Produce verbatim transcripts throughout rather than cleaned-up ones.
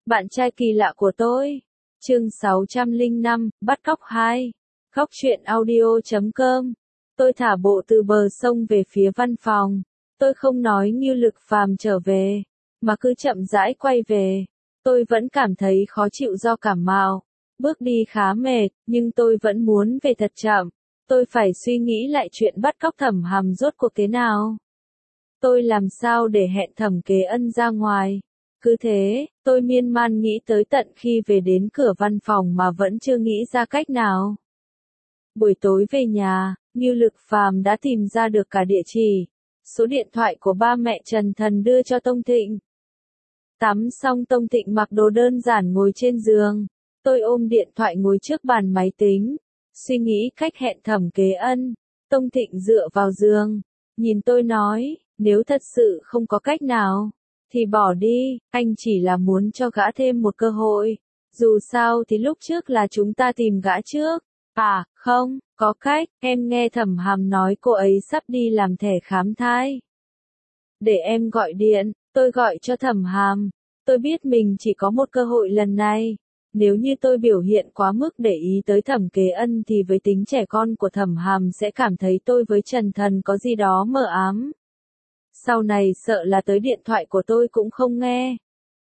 Bạn trai kỳ lạ của tôi. Chương sáu trăm lẻ năm, bắt cóc hai. Góc truyện audio chấm com. Tôi thả bộ từ bờ sông về phía văn phòng. Tôi không nói Ngưu Lực Phàm trở về, mà cứ chậm rãi quay về. Tôi vẫn cảm thấy khó chịu do cảm mạo. Bước đi khá mệt, nhưng tôi vẫn muốn về thật chậm. Tôi phải suy nghĩ lại chuyện bắt cóc Thẩm Hàm rốt cuộc thế nào. Tôi làm sao để hẹn Thẩm Kế Ân ra ngoài. Cứ thế, tôi miên man nghĩ tới tận khi về đến cửa văn phòng mà vẫn chưa nghĩ ra cách nào. Buổi tối về nhà, Ngưu Lực Phàm đã tìm ra được cả địa chỉ, số điện thoại của ba mẹ Trần Thần đưa cho Tông Thịnh. Tắm xong Tông Thịnh mặc đồ đơn giản ngồi trên giường. Tôi ôm điện thoại ngồi trước bàn máy tính, suy nghĩ cách hẹn Thẩm Kế Ân. Tông Thịnh dựa vào giường, nhìn tôi nói, nếu thật sự không có cách nào, thì bỏ đi, anh chỉ là muốn cho gã thêm một cơ hội. Dù sao thì lúc trước là chúng ta tìm gã trước. À, không, có cách, em nghe Thẩm Hàm nói cô ấy sắp đi làm thẻ khám thai. Để em gọi điện, tôi gọi cho Thẩm Hàm. Tôi biết mình chỉ có một cơ hội lần này. Nếu như tôi biểu hiện quá mức để ý tới Thẩm Kế Ân thì với tính trẻ con của Thẩm Hàm sẽ cảm thấy tôi với Trần Thần có gì đó mờ ám. Sau này sợ là tới điện thoại của tôi cũng không nghe.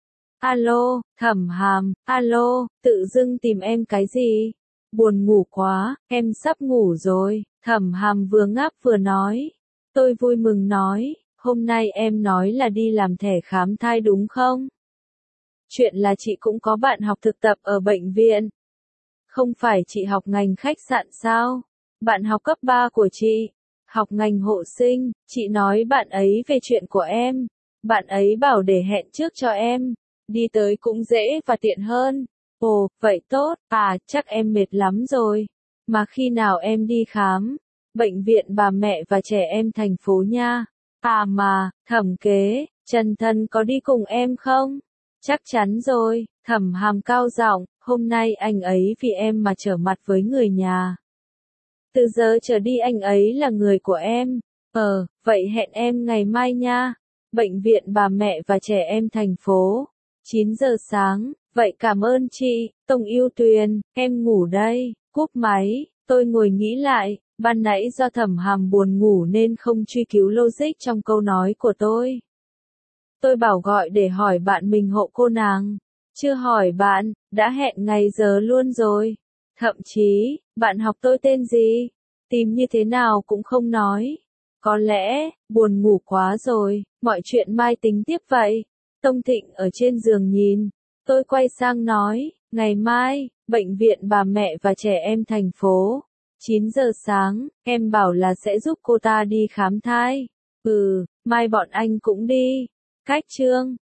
Alo, Thẩm Hàm, alo, tự dưng tìm em cái gì? Buồn ngủ quá, em sắp ngủ rồi. Thẩm Hàm vừa ngáp vừa nói. Tôi vui mừng nói, hôm nay em nói là đi làm thẻ khám thai đúng không? Chuyện là chị cũng có bạn học thực tập ở bệnh viện. Không phải chị học ngành khách sạn sao? Bạn học cấp ba của chị, học ngành hộ sinh, chị nói bạn ấy về chuyện của em. Bạn ấy bảo để hẹn trước cho em, đi tới cũng dễ và tiện hơn. Ồ, vậy tốt, à, chắc em mệt lắm rồi. Mà khi nào em đi khám? Bệnh viện bà mẹ và trẻ em thành phố nha. À mà, Thẩm Kế, Trần Thần có đi cùng em không? Chắc chắn rồi, Thẩm Hàm cao giọng, hôm nay anh ấy vì em mà trở mặt với người nhà. Từ giờ trở đi anh ấy là người của em. Ờ, vậy hẹn em ngày mai nha. Bệnh viện bà mẹ và trẻ em thành phố. chín giờ sáng, vậy cảm ơn chị, Tông Yêu Tuyền, em ngủ đây. Cúp máy, tôi ngồi nghĩ lại, ban nãy do Thẩm Hàm buồn ngủ nên không truy cứu logic trong câu nói của tôi. Tôi bảo gọi để hỏi bạn mình hộ cô nàng. Chưa hỏi bạn, đã hẹn ngày giờ luôn rồi. Thậm chí, bạn học tôi tên gì? Tìm như thế nào cũng không nói. Có lẽ, buồn ngủ quá rồi, mọi chuyện mai tính tiếp vậy. Tông Thịnh ở trên giường nhìn. Tôi quay sang nói, ngày mai, bệnh viện bà mẹ và trẻ em thành phố. chín giờ sáng, em bảo là sẽ giúp cô ta đi khám thai. Ừ, mai bọn anh cũng đi. Cách chương